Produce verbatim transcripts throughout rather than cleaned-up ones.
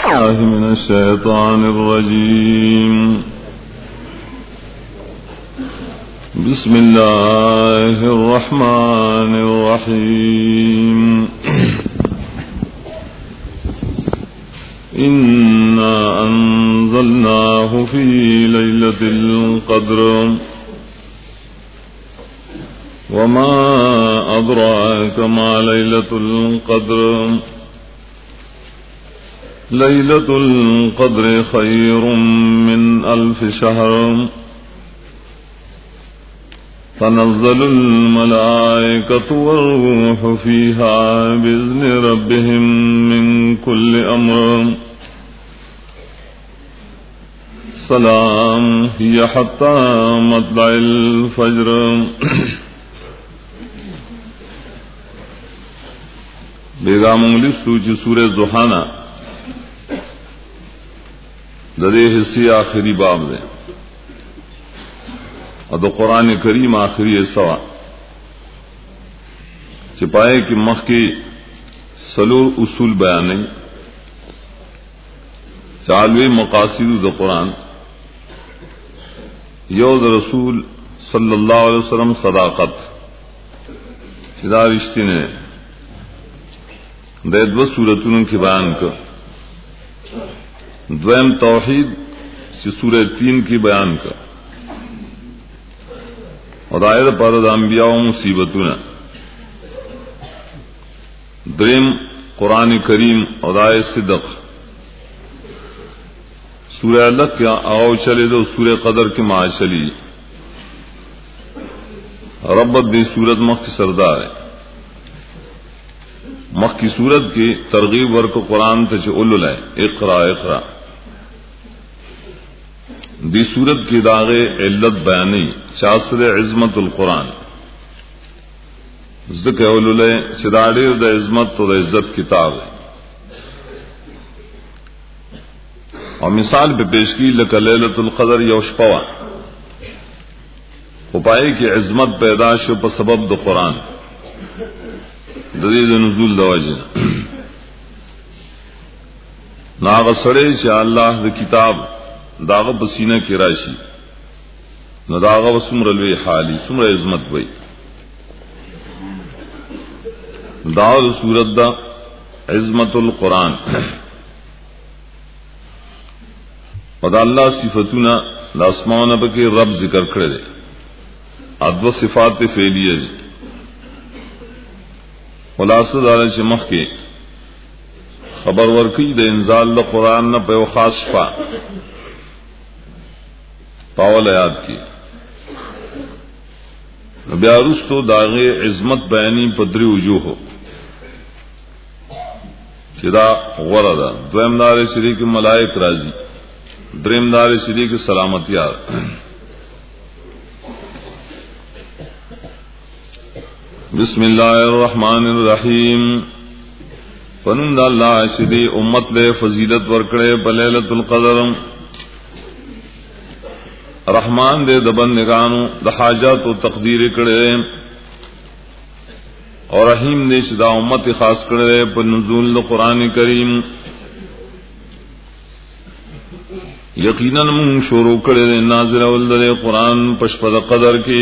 الله من الشيطان الرجيم. بسم الله الرحمن الرحيم. إنا أنزلناه في ليلة القدر وما أدراك ما ليلة القدر ليلة القدر خير من ألف شهر تنزل الملائكة والروح فيها بإذن ربهم من كل أمر سلام هي حتى مطلع الفجر. بیگام انگلس سوچ سورہ ضحیٰ ددے حصے آخری باب دے اور دو قرآن کریم آخری سوا چپائے کہ مخ کی سلور اصول بیان چالوی مقاصد دو قرآن یود رسول صلی اللہ علیہ وسلم صداقت چدا رشتے نے دید و سورتوں کی بیان کر دویم توحید سے سورہ تین کی بیان کر اور آیت پارد انبیاء و مصیبتنا دریم قرآن کریم اور آیت صدق سورہ الگ کیا آؤ چلے دو سورہ قدر کی ماں چلی ربت بھی سورت مخ کی سردار ہے مخ کی صورت کی ترغیب ورک قرآن تچ اولل ہے اقرا اقرا دی صورت کی داغے علت بیانی چاسر عظمت القرآن ذکر اولل ہے چداڑی دا عظمت و دا عزت کتاب ہے اور مثال پہ پیش کی لکا لیلۃ القدر یوش پوا پائے کی عظمت پیداش پر سبب دا قرآن ددید نزول دواجنا ناغ سڑے شاء اللہ دا کتاب داغ پسینہ کی راشی نہ داغ و سمر الوی حالی سمر عظمت بئی داغ سورت دا عظمت القرآن ودا اللہ صفتنا لاسمان بکی رب ذکر کردے ادو صفات فعلیہ دی خلاصہ دارا چھ مخ کے خبر ورکی دا انزال دا قرآن نا پہ خاص شفا پاول آیات کی بیارستو داغے عظمت بیانی پدری وجوہ ہو چدا غردا دویم دار شریک ملائک راضی دریم دار شریک سلامتی آر بسم اللہ الرحمن الرحیم فنند اللہ شدی امت لے فضیلت ورکڑے بلیلت القدر رحمان دے دبن نگانو دحاجات و تقدیر کڑے اور رحیم دے شدا امت خاص کڑے پر نزول قرآن کریم یقیناً من شروع کڑے نازل والدر قرآن پشپد قدر کی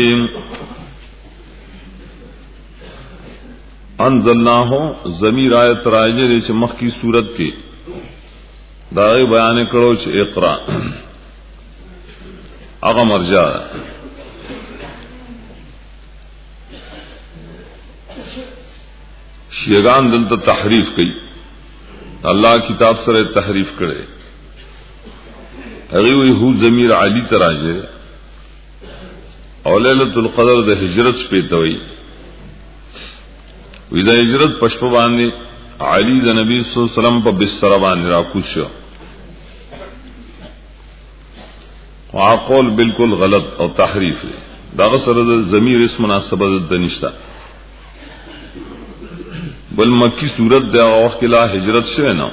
انزلناہو ضمیر آیت راجر چ مخ کی صورت کی داغی بیان کرو چ اقرا اغا مرجع شیگان دلتا تحریف کی اللہ کتاب سر تحریف کرے اگی وی ہو ضمیر علی تراجر اور لیلۃ القدر دا ہجرت پیتوئی ویدا ہجرت پشپ باندې علی د نبی صلی الله علیه وسلم په بستر باندې راکوش شو واقول بالکل غلط او تحریف دا سره د ضمیر اسم مناسبت د نشتا بل مکی صورت د وخت لا هجرت شوه نه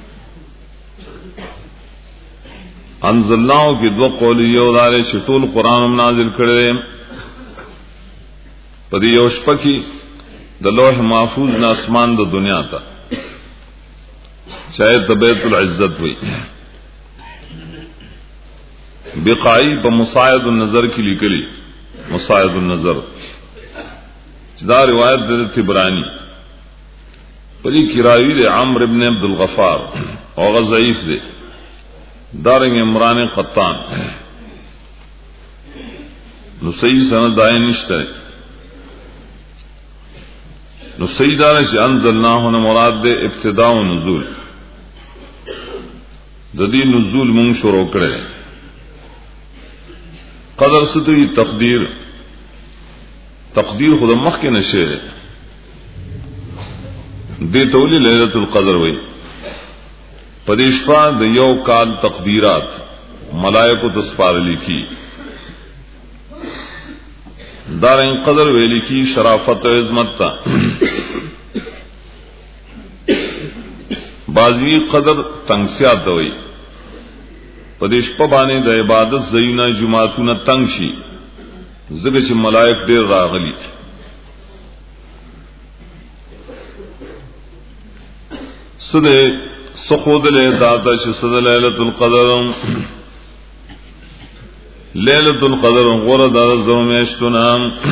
انزلناه کې دو قول یو دار شتول قران نازل کړي په دې یو شپه کې د لوح محفوظ نه اسمان د دنیا ته چاہے بیت العزت ہوئی بقائی بمصاعد النظر کی لکلی مصاعد النظر دا روایت دے تبرانی پری کراوی دے عمرو ابن عبد الغفار اور ضعیف دے دارنگ عمران قطان نو صحیح سند دائیں نشتے نو صحیح دارے چھ انزلناہ نے مراد دے ابتداء و نزول ددی نزول منگ شروع کرے قدر ستوی تقدیر تقدیر خود مخ کے نشے دے تولی لیلت القدر وئی پدیشپا د یو کال تقدیرات ملائکو تسپار لکی دارین قدر ویلی کی شرافت و عظمت تا بازوی قدر تنگسیات ہوئی پدیشپا بانے د عبادت زینا جماعتون تنگ شی زگه چې ملائک ډیر راغلي سده سخود له داتا چې سده ليله القدر ليله القدر غره د زومیشتونه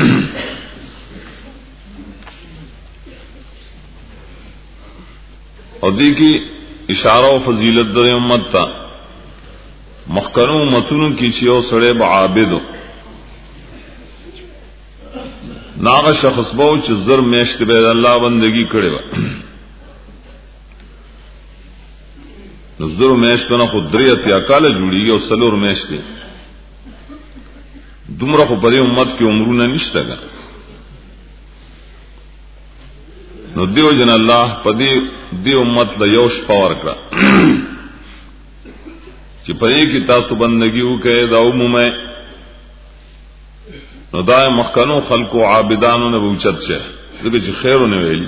او دې کې اشاره او فضیلت د امت ته مخکنو متونو کې چې یو سړی عابد ناغه شخص بو چې زر میشت به الله بندگی کړي و نو زر میشت نه قدرت یا کال جوړیږي او سلور میشت دومره خو په دې امت کې عمرونه نشته ګا نو دیو جن الله په دې دې امت له یو شپه ورکړه چې په دې کې تاسو بندگی وکړئ دا عمومه نو دا مخکنو خلقو عابدانو نه بوچت شه دغه چې خیرونه ویلي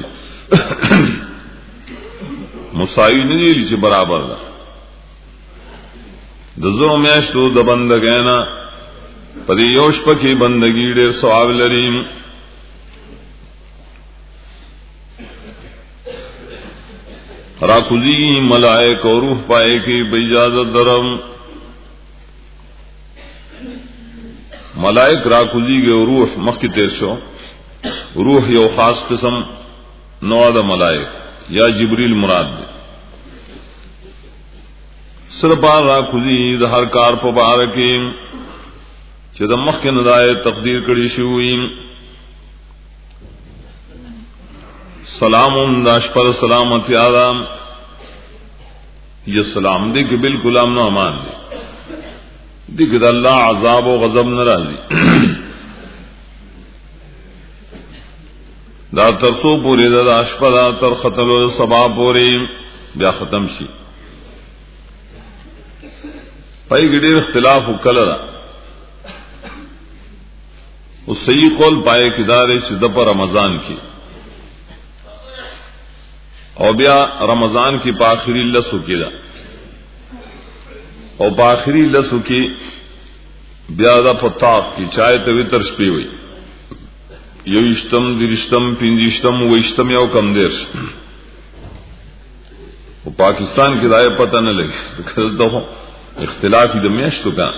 مساوی نه ویلي چې برابر ده د زو میاشتو د بندګانا په دې یوش پکې بندګی ډېر ثواب لري راکوزی ملائک او روح پائے کی اجازت درم ملائک راکوزی گے روح مخی تیر شو روح یو خاص قسم نوع دا ملائک یا جبریل مراد دے سرپار راکوزی دا ہر کار پا بارکی چه دا مخی ندائے تقدیر کری شوئی سلام داش پر سلامتی آدم یہ سلام دے کہ بالکل امن و امان دے دیکھ اللہ عذاب و غضب ناراضی دا ترسو پوری دا اشپدا تر قتل و صبا پوری بیا ختم شي پای ګډیر اختلاف وکړه او صحیح قول پائے کدارې چې د پر رمضان کې او بیا رمضان کی په اخري لسو کې دا او په اخري لسو کې بیا دا پتا کی چای ته وتر شپې وي یو اشتم درشتم پنځشتم وشتم یو کم دیر او پاکستان کې دای پتہ نه لګي کله اختلاف د میاشتو کا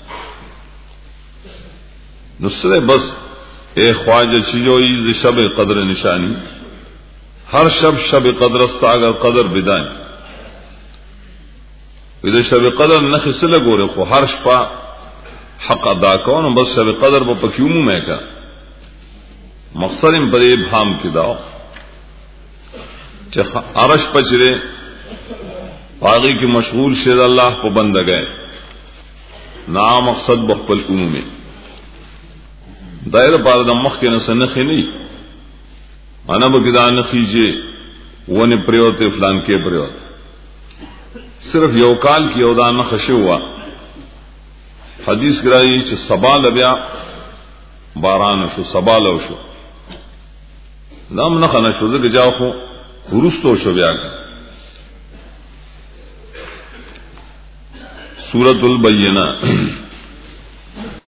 نو سره بس اے خواجہ چیزوئی ز شب قدر نشانی ہر شب شب قدر استاگر قدر بدان اذا شب قدر نخس لګوره خو هر شپه حق ادا کون بس شب قدر په پکیومو مې کا مقصد هم پرې ابهام کې داو چې عرش پچره باغی کی مشغول شید اللہ کو بند گئے نا مقصد بخپل عمومی دائر پار دا مخ کے نسا نخی نہیں انا بکدا نخیجے ون پریوتے فلان کے پریوت صرف یوکال کی اودا نخش ہوا حدیث کرائی چھ سبا لبیا باران شو سبا لو شو نام نخنا شو ذکر جاو خو ورستو شو بیا کا سورۃ البینہ